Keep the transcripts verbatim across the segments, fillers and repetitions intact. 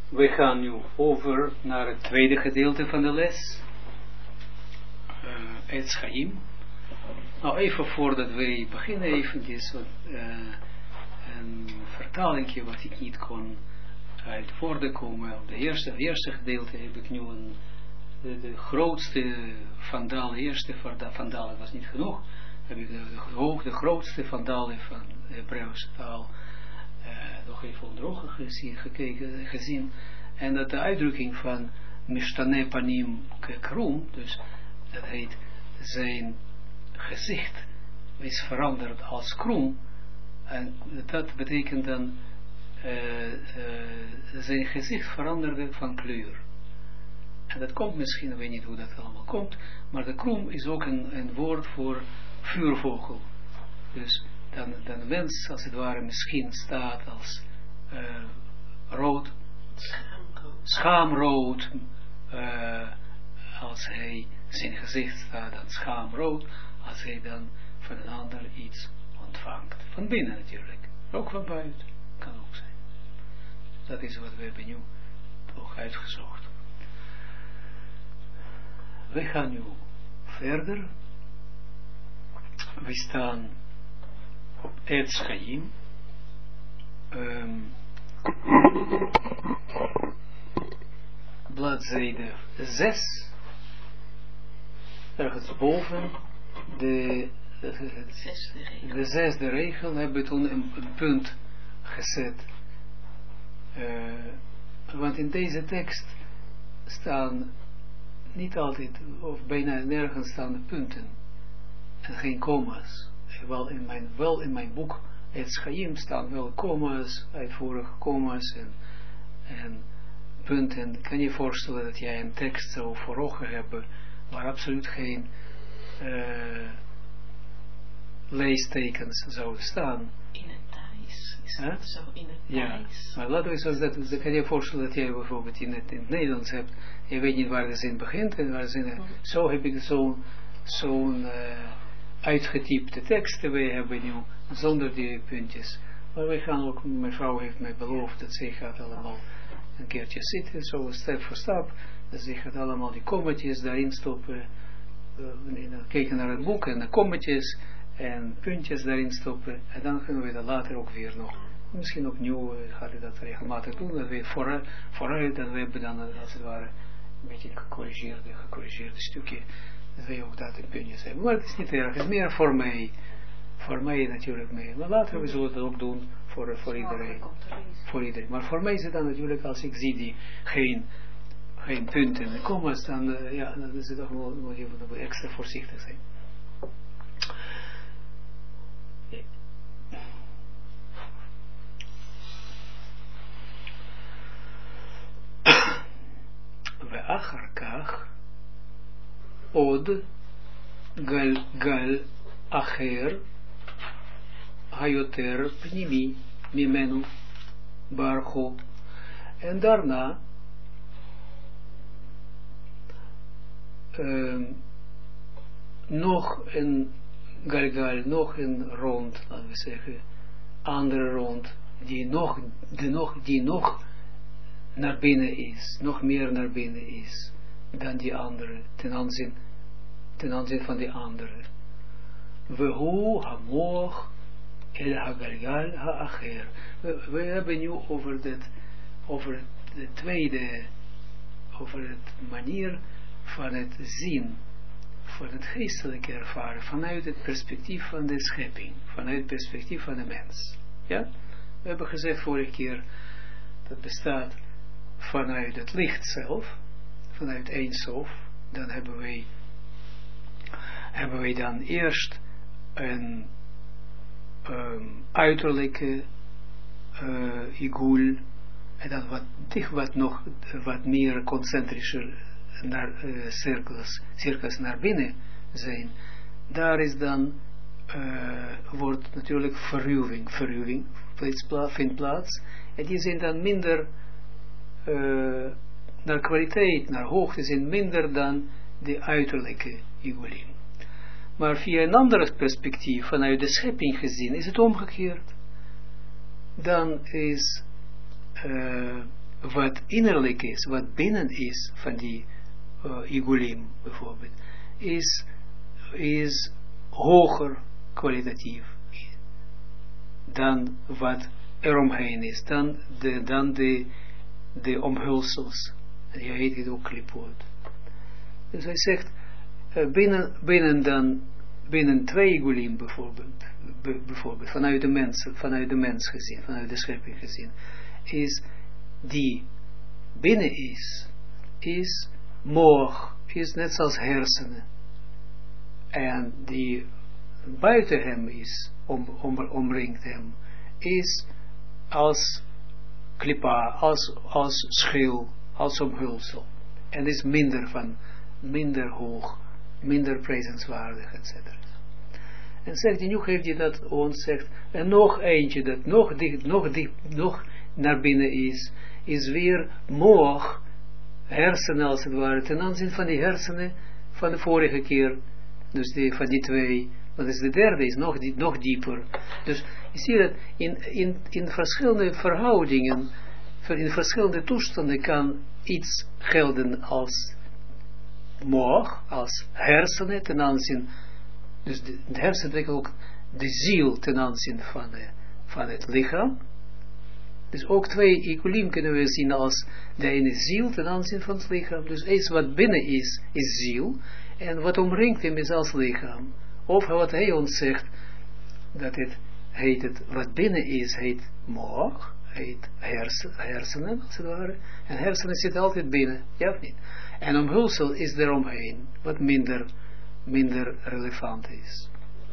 We gaan nu over naar het tweede gedeelte van de les. Uh, Etz Chaim. Nou, even voordat we beginnen, eventjes wat, uh, een vertalingje wat ik niet kon uit woorden komen. Op de eerste, eerste gedeelte heb ik nu een, de, de grootste vandalen, de eerste vandalen was niet genoeg. Heb ik de, de, de grootste vandalen van de Hebreeuwse taal uh, nog even onder ogen gezien, gekeken, gezien. En dat de uitdrukking van Mishtane Panim Kekrum, dus dat heet zijn gezicht is veranderd als krom. En dat betekent dan uh, uh, zijn gezicht veranderde van kleur. En dat komt misschien, ik weet niet hoe dat allemaal komt, maar de krom is ook een, een woord voor vuurvogel. Dus dan, dan de mens als het ware misschien staat als uh, rood, schaamrood, schaamrood uh, als hij zijn gezicht staat dan schaamrood, als hij dan van een ander iets ontvangt. Van binnen natuurlijk, ook van buiten, kan ook zijn. Dat is wat we hebben nu toch uitgezocht. We gaan nu verder. We staan op Etz Chaim. Um, bladzijde zes. Ergens boven de, de, de, de zesde regel hebben we toen een, een punt gezet. Uh, want in deze tekst staan niet altijd, of bijna nergens staan de punten. En geen comma's. Wel in mijn, wel in mijn boek Etz Chaim staan wel comma's, uitvoerige comma's en, en punten. Kan je je voorstellen dat jij een tekst zou voor ogen hebben waar absoluut geen uh, leestekens zouden staan. In het Thais is huh? het zo, in het ja. Thais. Maar laten we zoals dat, dan kan je je voorstellen dat jij bijvoorbeeld in het, in het Nederlands hebt, je weet niet waar de zin begint en waar de zin, mm. zo heb ik zo'n zo'n uh, uitgetypte teksten, wij hebben nu zonder die puntjes. Maar wij gaan ook, mijn vrouw heeft mij beloofd dat zij gaat allemaal een keertje zitten, zo stap voor stap. Dus je gaat allemaal die kommetjes daarin stoppen, uh, kijken naar het boek en de kommetjes en puntjes daarin stoppen. En dan kunnen we dat later ook weer nog, misschien opnieuw uh, gaat je dat regelmatig doen, dat we vooruit, vooruit dat we hebben dan uh, als het ware een beetje gecorrigeerde, gecorrigeerde stukje, dat we ook dat in puntjes hebben. Maar het is niet erg, het is meer voor mij, voor mij natuurlijk mee. Maar later we zullen dat ook doen voor, voor iedereen. Voor iedereen. Maar voor mij is het dan natuurlijk, als ik zie die geen geen punten en commas, dan, uh, ja, dan is het toch wel, moet je wel extra voorzichtig zijn. We acharkach od gal gal acher hayoter pnimi mimenu barcho. En daarna Uh, nog een galgal, nog een rond, laten we zeggen, andere rond, die nog, die nog, die nog naar binnen is, nog meer naar binnen is, dan die andere, ten aanzien, ten aanzien van die andere. Vehu hamoch el hagalgal haacher. We, we hebben nu over dit, over de tweede, over het manier van het zien, van het geestelijke ervaren, vanuit het perspectief van de schepping, vanuit het perspectief van de mens. Ja? We hebben gezegd vorige keer, dat bestaat vanuit het licht zelf, vanuit Ein Sof, dan hebben wij, hebben wij dan eerst een um, uiterlijke uh, igul, en dan wat dicht, wat nog, wat meer concentrischer naar uh, cirkels, cirkels naar binnen zijn, daar is dan uh, wordt natuurlijk verruwing, verruwing vindt plaats, en die zijn dan minder uh, naar kwaliteit, naar hoogte zijn minder dan de uiterlijke igulin. Maar via een ander perspectief, vanuit de schepping gezien, is het omgekeerd. Dan is uh, wat innerlijk is, wat binnen is van die uh, igulim bijvoorbeeld, is, is hoger kwalitatief dan wat eromheen is, dan de, dan de, de omhulsels. En je heet het ook klipot. Dus hij zegt, uh, binnen, binnen dan, binnen twee igulim bijvoorbeeld, bijvoorbeeld, vanuit de mens, vanuit de mens gezien, vanuit de schepping gezien, is die binnen is, is moog, is net zoals hersenen. En die buiten hem is, om, om, omringt hem, is als klipa, als, als schil, als omhulsel. En is minder van, minder hoog, minder prijzenswaardig, et cetera. En zegt hij, nu geeft hij dat ons, zegt, en nog eentje dat nog dicht, nog dicht, nog naar binnen is, is weer moog, hersenen als het ware, ten aanzien van die hersenen van de vorige keer, dus die, van die twee, want is de derde is nog, die, nog dieper. Dus je ziet dat in, in, in verschillende verhoudingen, in verschillende toestanden kan iets gelden als moog, als hersenen ten aanzien, dus de, de hersenen trekken ook de ziel ten aanzien van, de, van het lichaam. Dus ook twee igulim kunnen we zien als de ene ziel ten aanzien van het lichaam. Dus iets wat binnen is, is ziel. En wat omringt hem is als lichaam. Of wat hij ons zegt, dat het heet het, wat binnen is, heet moog, heet hersen, hersenen, als het ware. En hersenen zitten altijd binnen, ja of niet? En omhulsel is eromheen, wat minder, minder relevant is.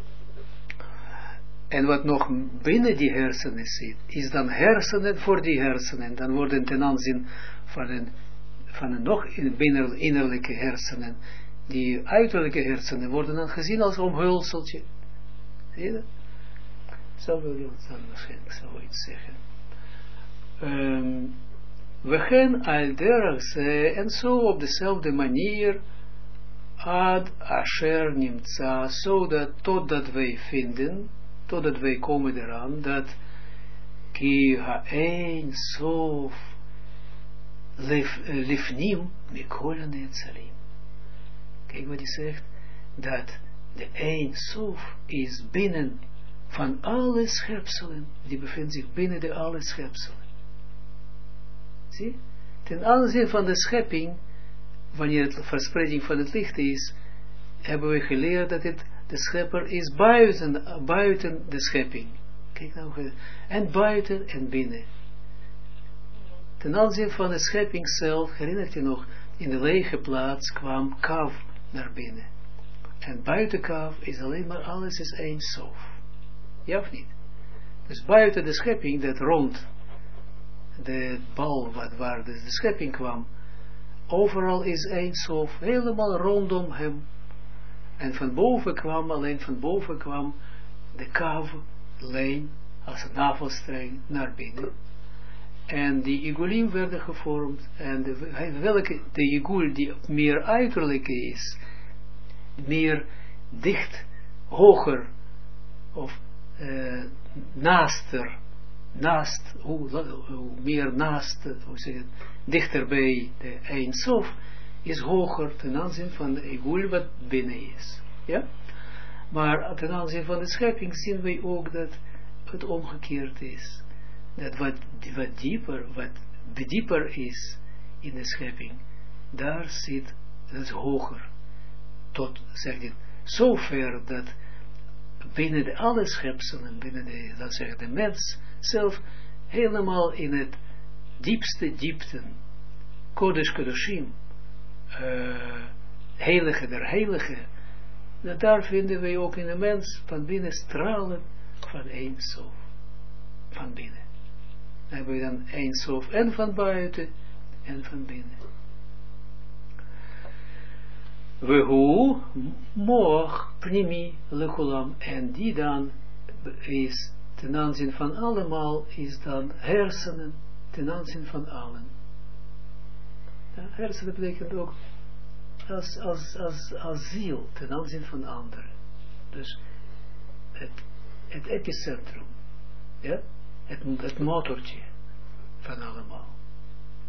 En wat nog binnen die hersenen zit, is dan hersenen voor die hersenen. Dan worden ten aanzien van een, van een nog binnen, innerlijke hersenen, die uiterlijke hersenen worden dan gezien als omhulseltje. Zie je dat? Zo wil je ons dan waarschijnlijk zoiets zeggen. Um, we gaan al derach en zo op dezelfde manier ad asher nimtza, zodat totdat wij vinden, totdat wij komen eraan, dat ki ha-ein sof lifnim mikol netzalim. Kijk wat hij zegt, dat de Ein Sof is binnen van alle schepselen, die bevindt zich binnen de alle schepselen. Zie? Ten aanzien van de schepping, wanneer het verspreiding van het licht is, hebben we geleerd dat het, de schepper is buiten, buiten de schepping. Kijk nou, en buiten en binnen. Ten aanzien van de schepping zelf, herinnert je nog, in de lege plaats kwam Kav naar binnen. En buiten Kav is alleen maar alles is één Sof. Ja of niet? Dus buiten de schepping, dat rond de bal wat, waar de, de schepping kwam, overal is één Sof, helemaal rondom hem. En van boven kwam, alleen van boven kwam de Kav, lijn, als een navelstreng naar binnen. En die igulim werden gevormd. En de, welke, de igul die meer uiterlijke is, meer dicht, hoger, of uh, naaster, naast, hoe, hoe meer naast, hoe zeg je het, dichter bij de Ein Sof, is hoger ten aanzien van de igul wat binnen is. Ja? Maar ten aanzien van de schepping zien wij ook dat het omgekeerd is. Dat wat, wat dieper, wat dieper is in de schepping, daar zit, dat is hoger. Tot, zegt hij, zover dat binnen de alle schepselen, binnen de, dat zegt de mens zelf, helemaal in het diepste diepten, Kodesh Kodashim, uh, heilige der heilige, dat daar vinden wij ook in de mens van binnen stralen van Ein Sof, van binnen. Dan hebben we dan Ein Sof en van buiten en van binnen. Wehu moch pnimi lekulam, en die dan is ten aanzien van allemaal is dan hersenen ten aanzien van allen. Ja, hersenen betekent ook als, als, als, als ziel ten aanzien van anderen. Dus het, het epicentrum, ja, het, het motortje van allemaal.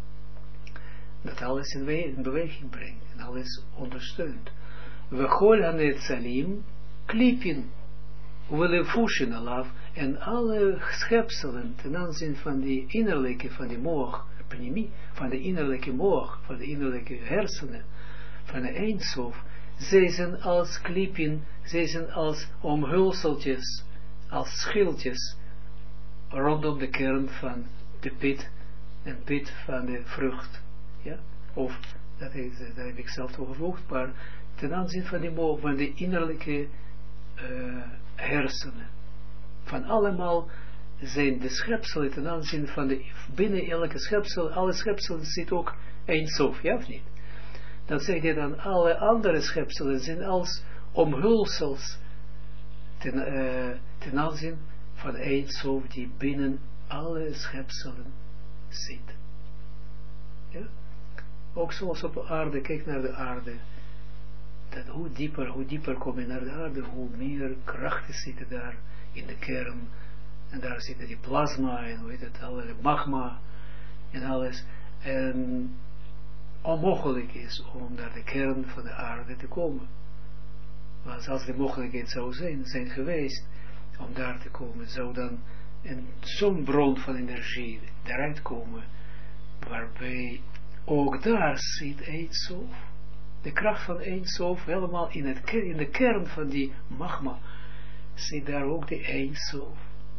dat alles in, we in beweging brengt, en alles ondersteunt. We chol hanetzalim, klipin, willen fushen alaf, en alle schepselen ten aanzien van die innerlijke, van die moog, van de innerlijke moog, van de innerlijke hersenen, van de eindsof, zij zijn als klipin, zij zijn als omhulseltjes, als schildjes, rondom de kern van de pit, en pit van de vrucht, ja, of, dat, is, dat heb ik zelf overwoogd, maar ten aanzien van die moog, van de innerlijke uh, hersenen, van allemaal zijn de schepselen ten aanzien van de, binnen elke schepsel, alle schepselen zit ook eindsof, ja of niet? Dan zeg je dan, alle andere schepselen zijn als omhulsels ten, uh, ten aanzien van eindsof die binnen alle schepselen zit. Ja? Ook zoals op aarde, kijk naar de aarde, dat hoe dieper, hoe dieper kom je naar de aarde, hoe meer krachten zitten daar in de kern. En daar zitten die plasma en hoe heet het, alle magma en alles. En onmogelijk is om naar de kern van de aarde te komen. Want als de mogelijkheid zou zijn, zijn geweest om daar te komen, zou dan zo'n bron van energie eruit komen, waarbij ook daar zit Eindsof. De kracht van Eindsof, helemaal in, het, in de kern van die magma, zit daar ook de Eindsof.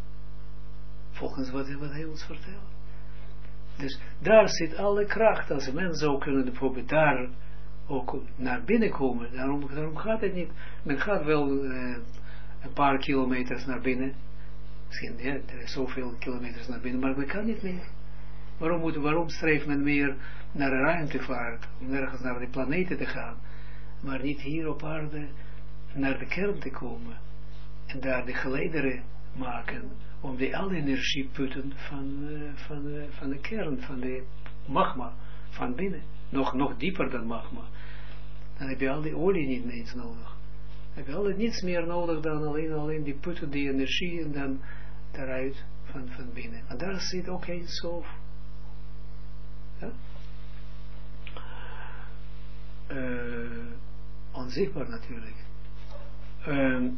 Volgens wat, wat hij ons vertelt. Dus daar zit alle kracht. Als een mens zou kunnen bijvoorbeeld daar ook naar binnen komen, daarom, daarom gaat het niet. Men gaat wel uh, een paar kilometers naar binnen. Misschien, ja, er is zoveel kilometers naar binnen, maar men kan niet meer. Waarom, moet, waarom streeft men meer naar de ruimtevaart, om nergens naar de planeten te gaan, maar niet hier op aarde naar de kern te komen en daar de geleideren maken, om die alle energieputten van, uh, van, uh, van de kern, van de magma, van binnen, nog, nog dieper dan magma. Dan heb je al die olie niet meer eens nodig. Dan heb je al niets meer nodig dan alleen, alleen die putten, die energie en dan daaruit van, van binnen. En daar zit ook Eindsof. Ja? Uh, onzichtbaar natuurlijk. Um,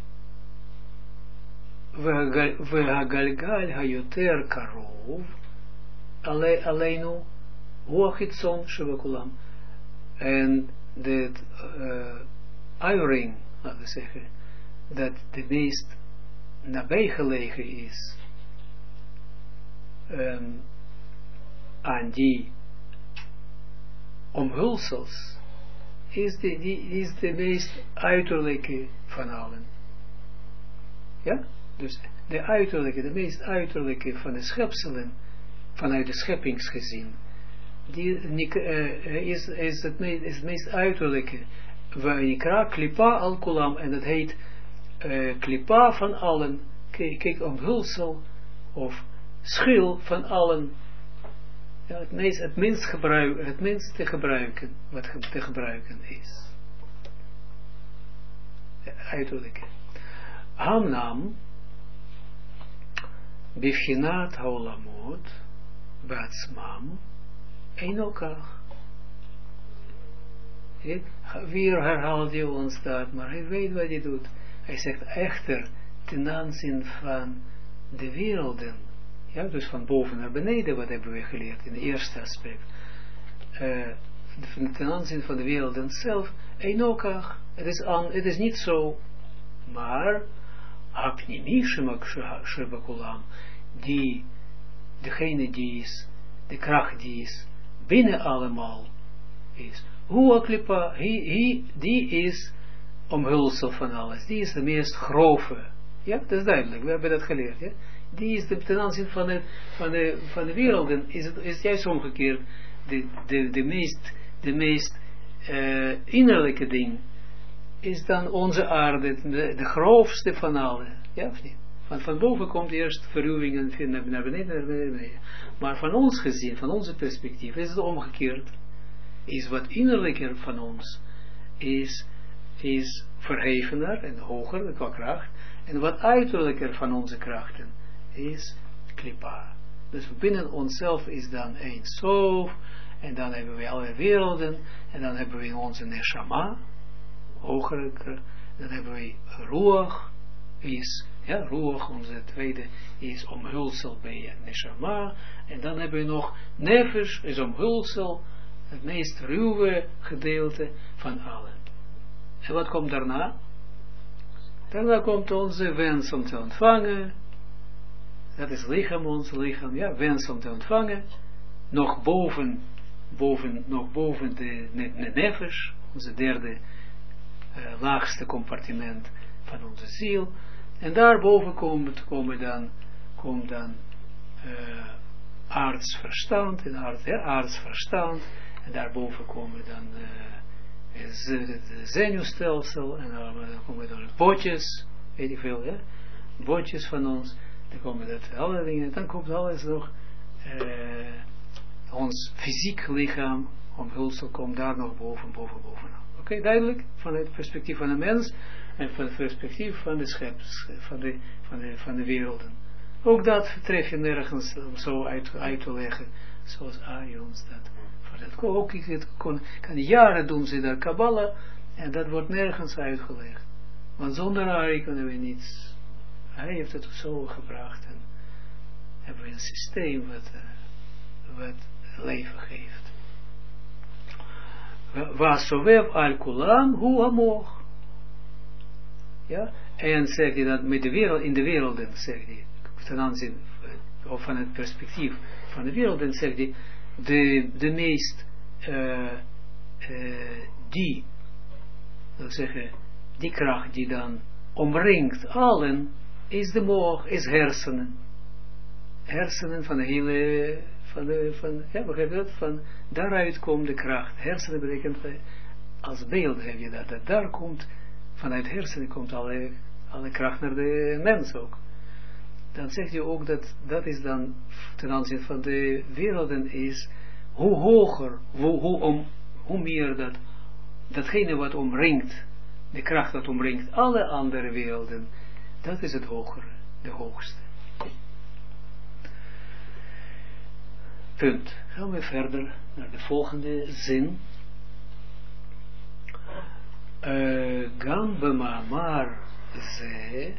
והגלגל היותר קרוב עלינו הוא החיצון שבכולם. En dat uh, uiering, laten we zeggen, dat de meest nabijgelegen is um, aan die omhulsels, is de, die is de meest uiterlijke van allen. Ja? Dus de uiterlijke, de meest uiterlijke van de schepselen, vanuit de scheppingsgezien, die uh, is, is, het meest, is het meest uiterlijke. Vayikra klipa al kulam, en dat heet uh, klipa van allen. Kijk, kijk, omhulsel of schil van allen. Ja, het, meest, het, minst gebruik, het minst te gebruiken, wat ge, te gebruiken is. De uiterlijke. Hamnam Bivchinat haolamot Batsmam Einokach. Weer herhaalt hij ons dat, maar hij weet wat hij doet. Hij zegt echter ten aanzien van de werelden, ja, dus van boven naar beneden, wat hebben we geleerd in het eerste aspect. Uh, ten aanzien van de werelden zelf, Einokach, het is, aan, het is niet zo, maar Apnimi Shebakulam, die, degene die is, de kracht die is, binnen allemaal is. Hoe klipa, die is omhulsel van alles, die is de meest grove. Ja, dat is duidelijk, we hebben dat geleerd. Ja? Die is de, ten aanzien van de, van de, van de werelden, is het, is het juist omgekeerd, de, de, de meest, de meest uh, innerlijke ding, is dan onze aarde, de, de grootste van alle. Ja of niet? Want van boven komt eerst verruwing en naar beneden, naar beneden, naar beneden. Maar van ons gezien, van onze perspectief, is het omgekeerd. Is wat innerlijker van ons, is, is verhevener en hoger qua kracht. En wat uiterlijker van onze krachten, is klipa. Dus binnen onszelf is dan Eindsof. en dan hebben we alle werelden, en dan hebben we onze neshama, hogere, dan hebben we ruach, is, ja, ruach, onze tweede, is omhulsel bij neshama, en dan hebben we nog nefesh, is omhulsel, het meest ruwe gedeelte van allen. En wat komt daarna? Daarna komt onze wens om te ontvangen, dat is lichaam, ons lichaam, ja, wens om te ontvangen, nog boven, boven, nog boven de, de, de nefesh, onze derde uh, laagste compartiment van onze ziel, en daarboven komt, komen dan, komt dan uh, aardsverstand, en aard, ja, aardsverstand, en daarboven komen dan uh, het zenuwstelsel, en dan, dan komen dan botjes, weet ik veel, ja, botjes van ons, dan komen dat alle dingen, dan komt alles nog, uh, ons fysiek lichaam, omhulsel komt daar nog boven, boven, bovenaan. Oké, okay, duidelijk, van het perspectief van de mens, en van het perspectief van de scheps, van de, van de, van de werelden. Ook dat tref je nergens om zo uit, uit te leggen, zoals Ari ons dat. Voor dat ook, het kon, kan jaren doen ze daar Kabbalah, en dat wordt nergens uitgelegd. Want zonder Ari kunnen we niets. Hij heeft het zo gebracht, en hebben we een systeem wat, uh, wat leven geeft. Wasovev al kulam hu amor. Ja, en zegt hij dat met de wereld, in de werelden, zegt hij, ten aanzien, of van het perspectief van de werelden, zegt hij, de, de meest, uh, uh, die, dat zeggen, die kracht die dan omringt allen, is de moog, is hersenen. Hersenen van de hele, van de, van, ja, begrijp je dat? Van, daaruit komt de kracht. Hersenen betekent, als beeld heb je dat, dat daar komt, vanuit hersenen komt alle, alle kracht naar de mens ook. Dan zegt je ook dat, dat is dan, ten aanzien van de werelden is, hoe hoger, hoe, hoe, om, hoe meer dat, datgene wat omringt, de kracht dat omringt alle andere werelden, dat is het hogere, de hoogste. Punt. Gaan we verder naar de volgende zin. Gam b'ma'amar ze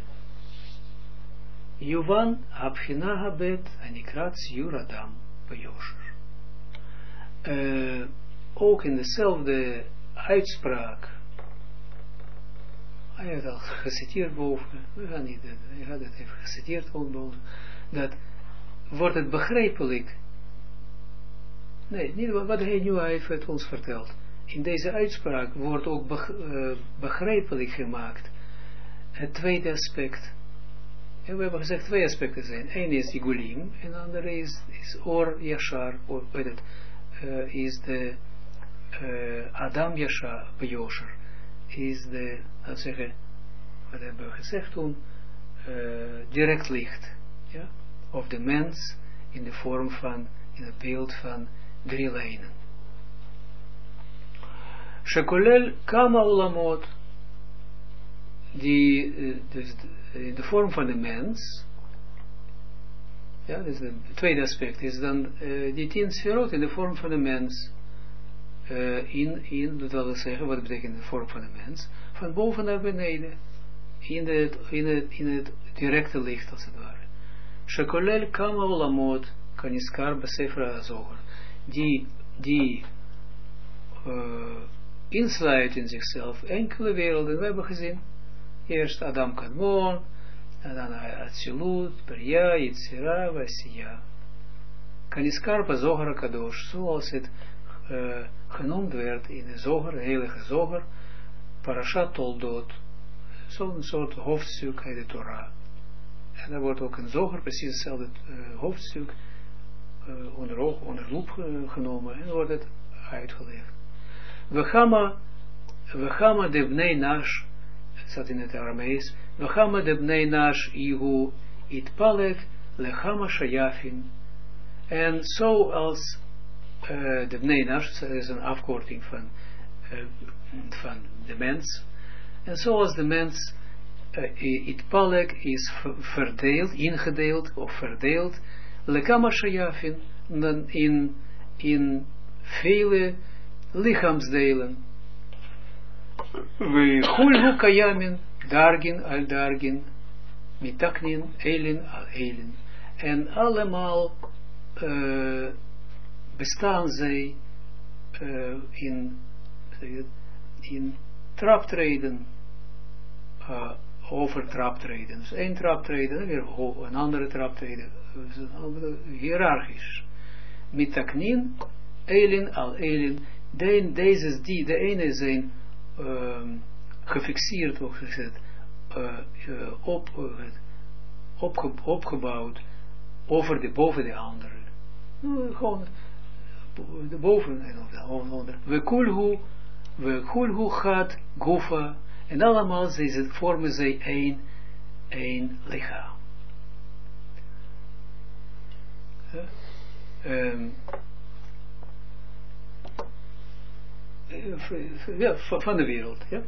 Yuvan habchina habet anikrat ziur adam b'yosher. Ook in dezelfde uitspraak, hij had al geciteerd boven, we gaan niet, hij had het even geciteerd boven, dat wordt het begrijpelijk. Nee, niet wat hij nu heeft ons verteld. In deze uitspraak wordt ook begrijpelijk gemaakt het tweede aspect. En we hebben gezegd twee aspecten zijn. Eén is Igulim en de andere is, is Or Yashar, or, weet het, uh, is de uh, Adam Yashar B'Yosher. Is de, laten we zeggen, wat hebben we gezegd toen, uh, direct licht. Ja? Of de mens in de vorm van, in het beeld van drie lijnen. Shekolel kama ulamot, die, dus in de vorm van de mens, ja, dus het tweede aspect is dan uh, die tien sferot in de vorm van de mens, uh, in, in, dat wil zeggen, wat betekent de vorm van de mens, van boven naar beneden, in het, in het, in het directe licht als het ware. Shekolel kama ulamot, kaniskar besefra azoger, die, die, uh, insluit in zichzelf enkele werelden. We hebben gezien, eerst Adam Kadmon, en dan Atsilut, Bria, Yitzira, Vasiya. Kaniskar Zohar Kadosh, zoals het uh, genoemd werd in de Zohar, de heilige Zohar, Parashat Toldot, zo'n soort hoofdstuk uit de Torah. En daar wordt ook in Zohar precies hetzelfde uh, hoofdstuk uh, onder, onder loep genomen en wordt het uitgelegd. We gaan de bnei nash, het staat in het Aramees, we gaan de bnei nash ihu itpalek lechama shayafin. En zoals uh, de bnei nash, dat is een afkorting van, uh, van de mens, en zoals de mens uh, itpalek is verdeeld, ingedeeld of verdeeld, lechama shayafin, in, in vele lichaamsdelen. We hulhu kayamin, dargin al dargin, mitaknin, elin al elin. En allemaal uh, bestaan zij uh, in, in traptreden, uh, over traptreden. Dus één traptreden, weer een andere traptreden, hiërarchisch. Mitaknin, elin al elin. De, deze, die, de ene zijn uh, gefixeerd, of gezet, uh, uh, op, uh, opge, opgebouwd over de, boven de andere. Uh, gewoon de boven en of de onder. We kulhu, we kulhu gaat gufa, en allemaal ze vormen zij één, één lichaam. Uh, um, ja, van de wereld, ja.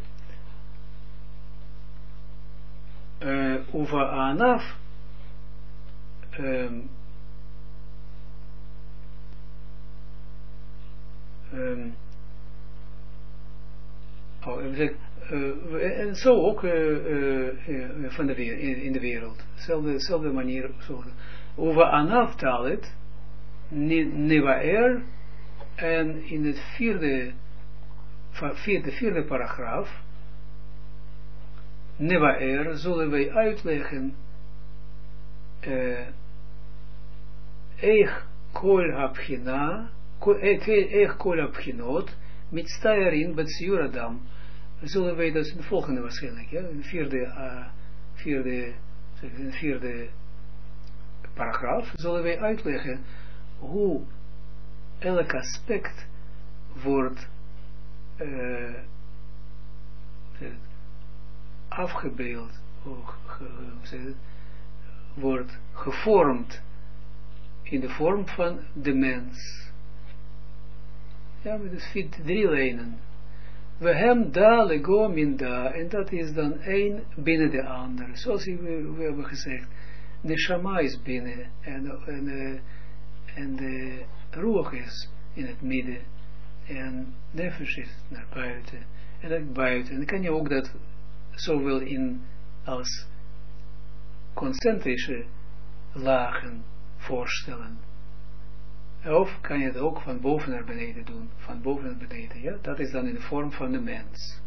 Uh, Uva anaf um, um, oh, uh, uh, en zo ook uh, uh, uh, van de wereld, in, in de wereld, dezelfde manier. Uva anaf talet Nevaer, en in het vierde vierde, vierde paragraaf Nevaer zullen wij uitleggen uh, Eich kol habchina Eich kol habchinot met stayarin betsiur adam. Zullen wij dat in de volgende waarschijnlijk, ja, in de vierde uh, vierde in de vierde paragraaf zullen wij uitleggen hoe elk aspect wordt uh, afgebeeld, of ge, het, wordt gevormd in de vorm van de mens. Ja, met dus drie lijnen. We hebben da lego min da, en dat is dan één binnen de ander. Zoals we, we hebben gezegd, neshama is binnen, en, en, uh, en de roeg is in het midden, en nefesh is naar buiten, en dat buiten. En dan kan je ook dat zowel in als concentrische lagen voorstellen. Of kan je het ook van boven naar beneden doen, van boven naar beneden, ja? Dat is dan in de vorm van de mens.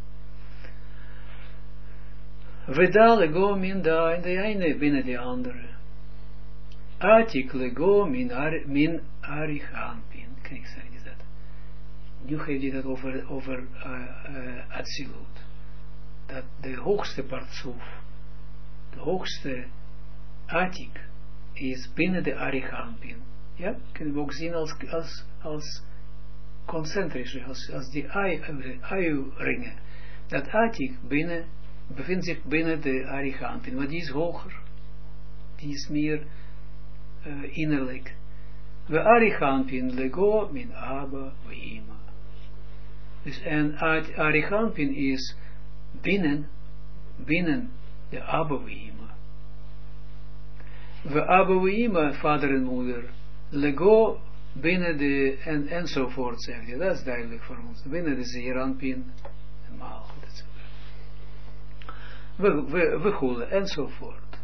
Veda lego min da, en de ene binnen de andere. Atik lego min, ar, min arichanpin. Kijk, zeg je dat. Nu geef je dat over, over uh, uh, Atsilut. Dat de hoogste partsoef, de hoogste Atik, is binnen de arichanpin. Ja, kunnen we ook zien als, als, als concentrische, als, als die ui-ringen. Dat Atik binnen, bevindt zich binnen de arichanpin, maar die is hoger. Die is meer uh, innerlijk. We arichanpin lego min abba we ima. Dus en arichanpin is binnen, binnen de abba we ima. We abba we ima, vader en moeder. Lego binnen de, en, enzovoort, zeg je, dat is duidelijk voor ons. Binnen de Zeeranpin, en maal, we, we, we goelen, enzovoort.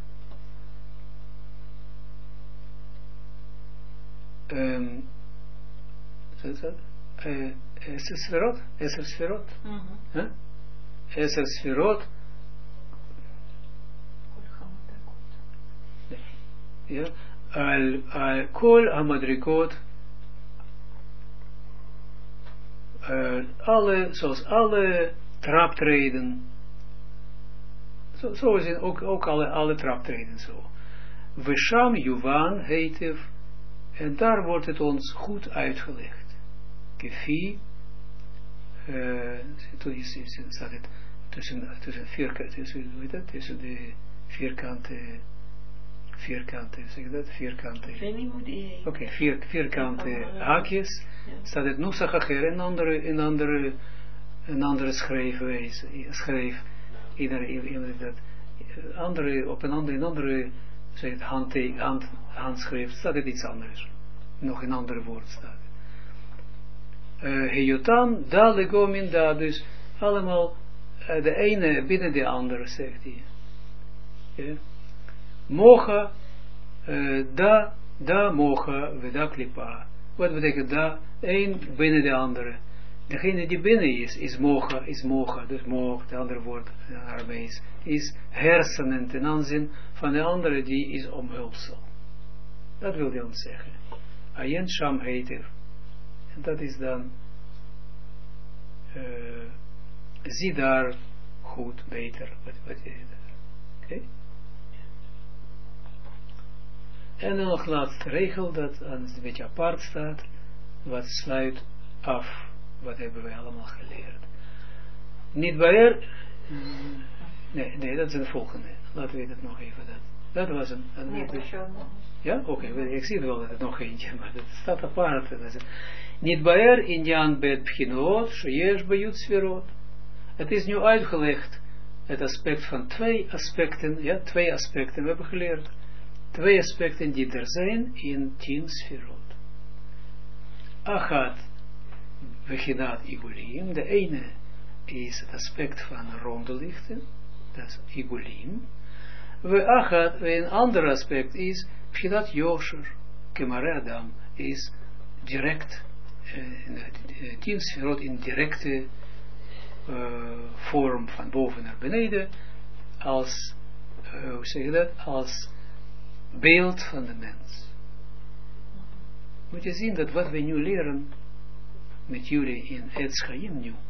Um, is dat? Uh, Eser sferot? Eser sferot? Mm-hmm. Huh? Eser sferot. Ja. Al, al kol amadrikot, uh, alle, zoals alle traptreden, zo, zo zijn ook, ook alle, alle traptreden zo. Vesham Yuvan heetev, en daar wordt het ons goed uitgelegd. Kefi, uh, staat het tussen, tussen, vierkant, tussen, weet dat, tussen de vierkante vierkante, zeg je dat? Vierkante. Oké, okay, vier, vierkante haakjes. Ja. Staat het Nusach Acher, een andere, een andere, een andere schrijfwijze, schrijf, iedereen dat, andere, op een andere, een andere, zeg het, hand, hand, handschrift, staat het iets anders. Nog een ander woord staat. Heyotam, da legomin da, dus allemaal uh, de ene binnen de andere, zegt hij. Ja. Mocha, uh, da, da mocha, veda klipa. Wat betekent da? Eén binnen de andere. Degene die binnen is, is mocha, is mocha, dus moch, het andere woord in Aramees, is hersenen ten aanzien van de andere die is omhulsel. Dat wil hij ons zeggen. Ayen Sham heter. En dat is dan, uh, zie daar goed, beter, wat, wat is dat. Oké? Okay? En dan nog laatste regel, dat een beetje apart staat, wat sluit af, wat hebben we allemaal geleerd. Niet bij er, nee, nee, dat is een volgende. Laten we dat nog even, dat, dat was een, een Nee, dat ja, oké, okay, ik zie wel dat het nog eentje, maar dat staat apart. Niet bij er, Indian bet pchinoot, sheyesh bejut sferot. Het is nu uitgelegd, het aspect van twee aspecten, ja, twee aspecten, we hebben geleerd. Twee aspecten die er zijn in tien sferot. Achat, vechinat igulim, de ene is het aspect van ronde lichten, dat is igulim. We achat, een ander aspect is, vechinat yosher, kemare adam, is direct, uh, tien sferot in directe uh, vorm van boven naar beneden, als, uh, hoe zeg je dat, als beeld van de mens. Moet je zien dat wat wij nu leren met jullie in Etz Chaim nu,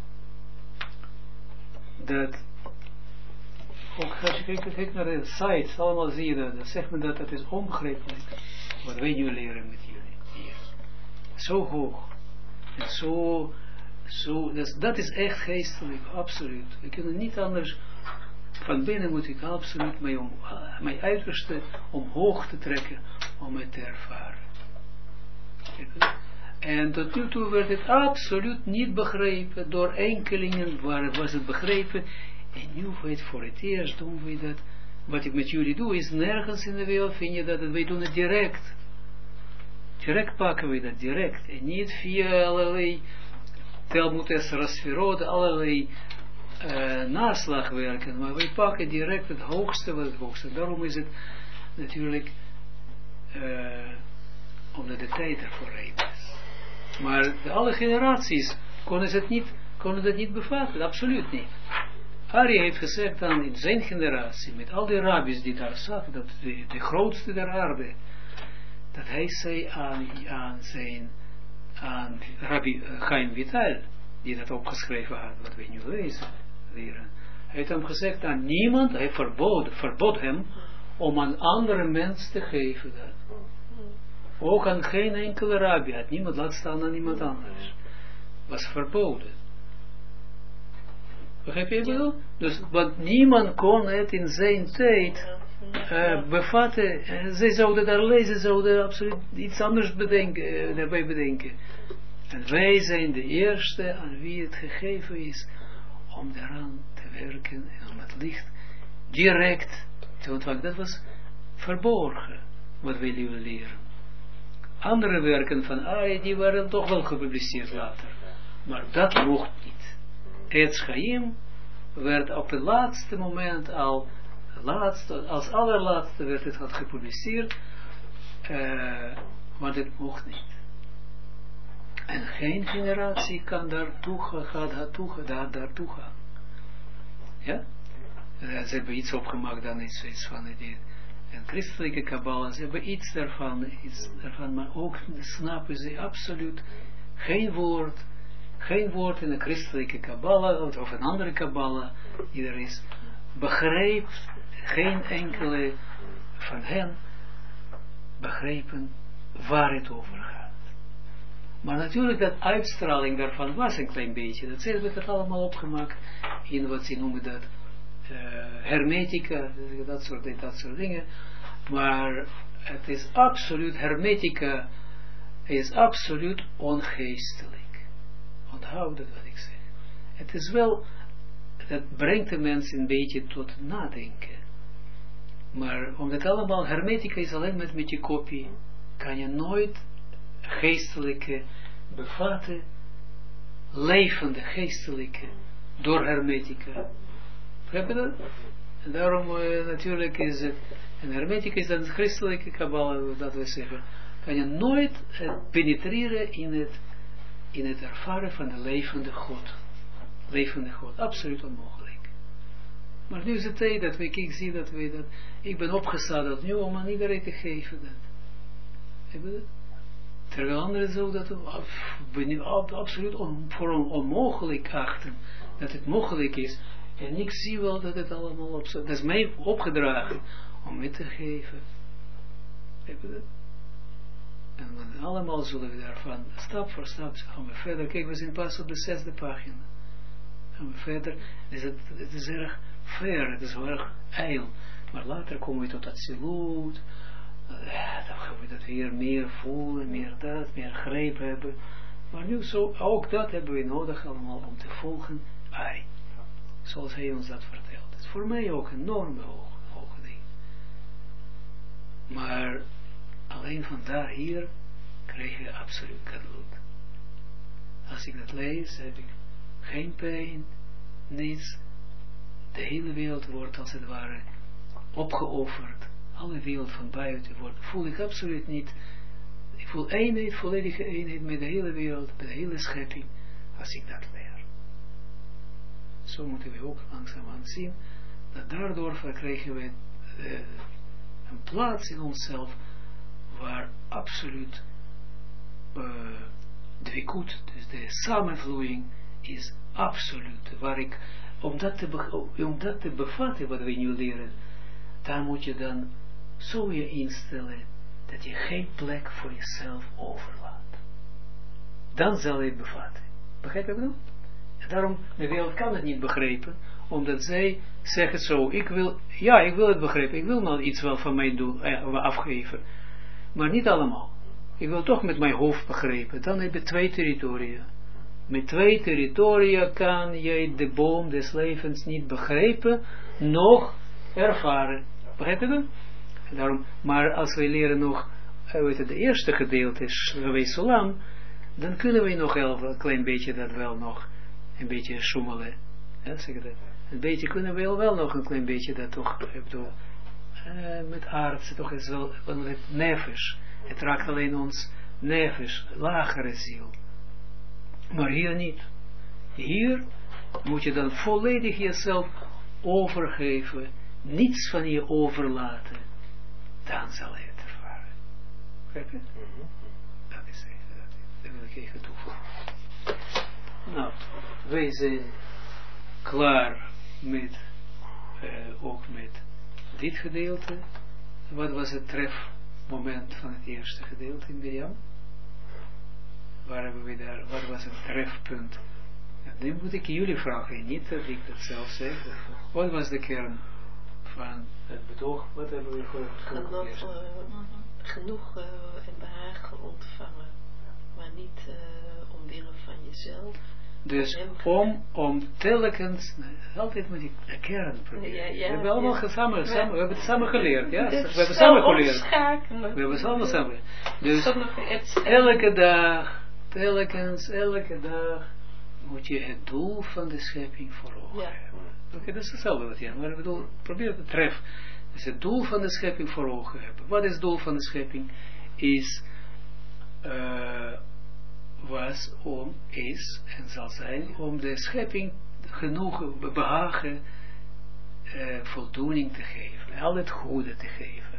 dat ook als je kijkt, kijkt naar de sites, allemaal zie je dat, dan zegt men dat het is onbegrijpelijk wat wij nu leren met jullie hier. Zo hoog en zo, zo dat, dat is echt geestelijk, absoluut. We kunnen niet anders. Van binnen moet ik absoluut mijn, om, uh, mijn uiterste omhoog te trekken om het te ervaren. En tot nu toe werd het absoluut niet begrepen. Door enkelingen waar was het begrepen. En nu weet voor het eerst doen we dat. Wat ik met jullie doe is nergens in de wereld vind je dat. Wij doen het direct. Direct pakken we dat direct. En niet via allerlei Talmud Esra Sferot, allerlei Uh, naslagwerken, maar wij pakken direct het hoogste wat het hoogste. Daarom is het natuurlijk uh, omdat de tijd ervoor rijp is. Maar de alle generaties konden het niet, konden het niet bevatten, absoluut niet. Ari heeft gezegd dan in zijn generatie, met al die rabbis die daar zaten, dat de, de grootste der aarde, dat hij zei aan, aan zijn, aan Rabbi uh, Chaim Vital, die dat opgeschreven had, wat we nu lezen, leren. Hij heeft hem gezegd aan niemand, hij verbood, verbood hem om aan andere mensen te geven dat. Ook aan geen enkele rabbi, had niemand laat staan aan iemand anders. Was verboden. Begrijp je wat ik bedoel? Dus, want niemand kon het in zijn tijd uh, bevatten. Uh, zij zouden daar lezen, zouden absoluut iets anders bedenken, uh, daarbij bedenken. En wij zijn de eerste aan wie het gegeven is om daaraan te werken en om het licht direct te ontvangen. Dat was verborgen, wat wij willen leren. Andere werken van Ari, die waren toch wel gepubliceerd later. Maar dat mocht niet. Etz Chaim werd op het laatste moment al, laatste, als allerlaatste werd het al gepubliceerd, uh, want het mocht niet. En geen generatie kan daartoe gaan, daartoe, daar, daartoe gaan. Ja? Uh, ze hebben iets opgemaakt, dan is iets van die, een christelijke kabbala, ze hebben iets daarvan, iets daarvan, maar ook snappen ze absoluut geen woord, geen woord in een christelijke kabbala, of een andere kabbala, die er is, begrijpt geen enkele van hen, begrepen waar het over gaat. Maar natuurlijk dat uitstraling daarvan was een klein beetje. Dat ze hebben het allemaal opgemaakt in wat ze noemen dat uh, hermetica, dat soort, dat soort dingen. Maar het is absoluut, hermetica is absoluut ongeestelijk. Onthoud dat wat ik zeg. Het is wel, dat brengt de mens een beetje tot nadenken. Maar omdat allemaal, hermetica is alleen met, met je kopie, kan je nooit geestelijke bevatten levende, geestelijke, door hermetica. Begrijp je dat? En daarom uh, natuurlijk is het, en hermetica is dan het christelijke kabbala, dat we zeggen, kan je nooit uh, penetreren in het, in het ervaren van de levende God. Levende God, absoluut onmogelijk. Maar nu is het tijd dat we, ik zie dat we dat, ik ben opgesteld nu om aan iedereen te geven dat. Heb je dat? Terwijl anderen zo dat absoluut on, voor on, onmogelijk achten, dat het mogelijk is. En ik zie wel dat het allemaal op, dat is mij opgedragen om het te geven. Heb je dat? En dan allemaal zullen we daarvan, stap voor stap, gaan we verder. Kijk, we zijn pas op de zesde pagina. Gaan we verder. Dus het, het is erg ver, het is wel erg ijl. Maar later komen we tot dat siloed. Ja, dan gaan we dat weer meer voelen, meer dat, meer greep hebben. Maar nu zo, ook dat hebben we nodig allemaal om te volgen. Ai, zoals hij ons dat vertelt. Het is voor mij ook een enorme hoog, hoge ding. Maar alleen vandaar hier krijg je absoluut kadloed. Als ik dat lees, heb ik geen pijn, niets. De hele wereld wordt als het ware opgeofferd. Alle wereld van buiten wordt, voel ik absoluut niet. Ik voel eenheid, volledige eenheid met de hele wereld, met de hele schepping, als ik dat leer. Zo moeten we ook langzaamaan zien, dat daardoor verkrijgen we uh, een plaats in onszelf, waar absoluut uh, dwikut, dus de samenvloeiing, is absoluut. Waar ik, om dat te, be, om dat te bevatten, wat we nu leren, daar moet je dan zo je instellen, dat je geen plek voor jezelf overlaat. Dan zal je het bevatten. Begrijp je dat? En daarom, de wereld kan het niet begrijpen, omdat zij zeggen zo, ik wil, ja, ik wil het begrijpen, ik wil nou iets wel van mij doen, eh, afgeven, maar niet allemaal. Ik wil toch met mijn hoofd begrijpen, dan heb je twee territoria. Met twee territoria kan jij de boom des levens niet begrijpen, nog ervaren. Begrijp je dat? Daarom, maar als wij leren nog, weet het, de eerste gedeelte is geweest zo lang, dan kunnen we nog wel een klein beetje dat wel nog, een beetje schommelen. Ja, zeg dat. Een beetje kunnen we wel nog een klein beetje dat toch, ik bedoel, uh, met aard, toch is wel, want het nefesh, het raakt alleen ons nefesh, lagere ziel. Maar hier niet. Hier moet je dan volledig jezelf overgeven, niets van je overlaten, dan zal je het ervaren. Begrijp je? Mm-hmm. Dat is even, dat, dat wil ik even toevoegen. Nou, wij zijn klaar met, uh, ook met dit gedeelte. Wat was het trefmoment van het eerste gedeelte in Mirjam? Waar hebben we daar, wat was het trefpunt? Ja, nu moet ik jullie vragen, niet dat ik dat zelf zeg. Wat was de kern van het betoog? Wat hebben we voor genoeg, uh, genoeg uh, en behagen ontvangen, maar niet uh, omwille van jezelf. Dus om, om telkens, nee, altijd moet ik de kern proberen. Ja, ja, we hebben allemaal ja. samen, samen, we hebben het samen geleerd, ja? We hebben samen geleerd. We hebben het allemaal samen. Dus elke dag, telkens, elke dag moet je het doel van de schepping voor ogen ja. hebben. Oké, okay, dat is hetzelfde wat je, maar ik bedoel, probeer te treffen. Dus het doel van de schepping voor ogen hebben. Wat is het doel van de schepping? Is, uh, was, om, is en zal zijn, om de schepping genoeg behagen, uh, voldoening te geven. Al het goede te geven.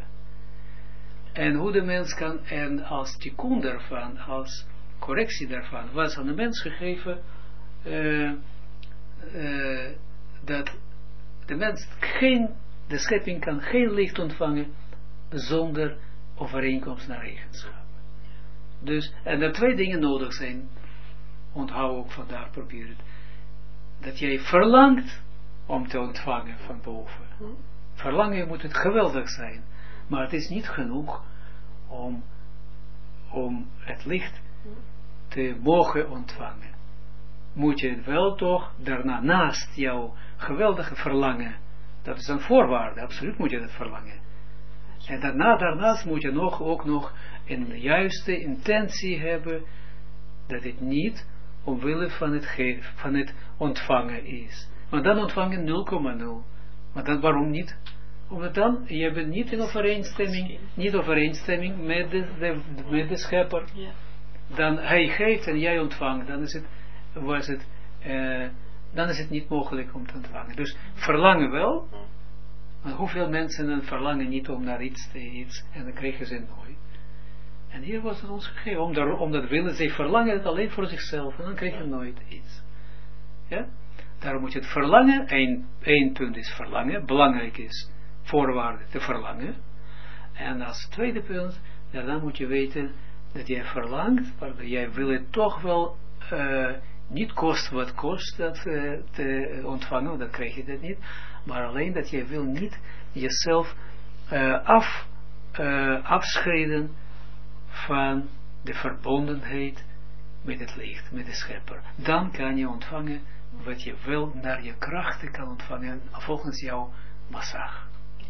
En hoe de mens kan, en als tikkun daarvan, als correctie daarvan, was aan de mens gegeven, uh, uh, dat de mens geen, de schepping kan geen licht ontvangen zonder overeenkomst naar eigenschap. Dus, en er twee dingen nodig zijn, onthoud ook vandaag, probeer het, dat jij verlangt om te ontvangen van boven. Verlangen moet het geweldig zijn, maar het is niet genoeg om, om het licht te mogen ontvangen. Moet je het wel toch daarna, naast jouw geweldige verlangen, dat is een voorwaarde, absoluut moet je dat verlangen. En daarna, daarnaast moet je nog, ook nog een juiste intentie hebben, dat het niet omwille van het, geven, van het ontvangen is. Maar dan ontvangen nul komma nul. Maar dan waarom niet? Omdat dan, je bent niet in overeenstemming, niet overeenstemming met de, de, met de schepper. Ja. Dan hij geeft en jij ontvangt, dan is het, was het, uh, dan is het niet mogelijk om te ontvangen. Dus verlangen wel, maar hoeveel mensen dan verlangen niet om naar iets te iets, en dan krijgen ze nooit. En hier was het ons gegeven, omdat, omdat willen ze verlangen het alleen voor zichzelf, en dan krijg je nooit iets. Ja? Daarom moet je het verlangen, één, één punt is verlangen, belangrijk is voorwaarde te verlangen. En als tweede punt, ja, dan moet je weten dat jij verlangt, maar jij wil het toch wel uh, niet kost wat kost dat uh, te ontvangen, dan krijg je dat niet, maar alleen dat jij wil niet jezelf uh, af, uh, afscheiden van de verbondenheid met het licht, met de schepper. Dan kan je ontvangen wat je wil, naar je krachten kan ontvangen, volgens jouw massag.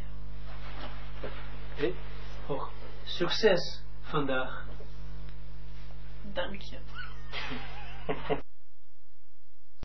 Okay. Oh, succes vandaag. Dank je.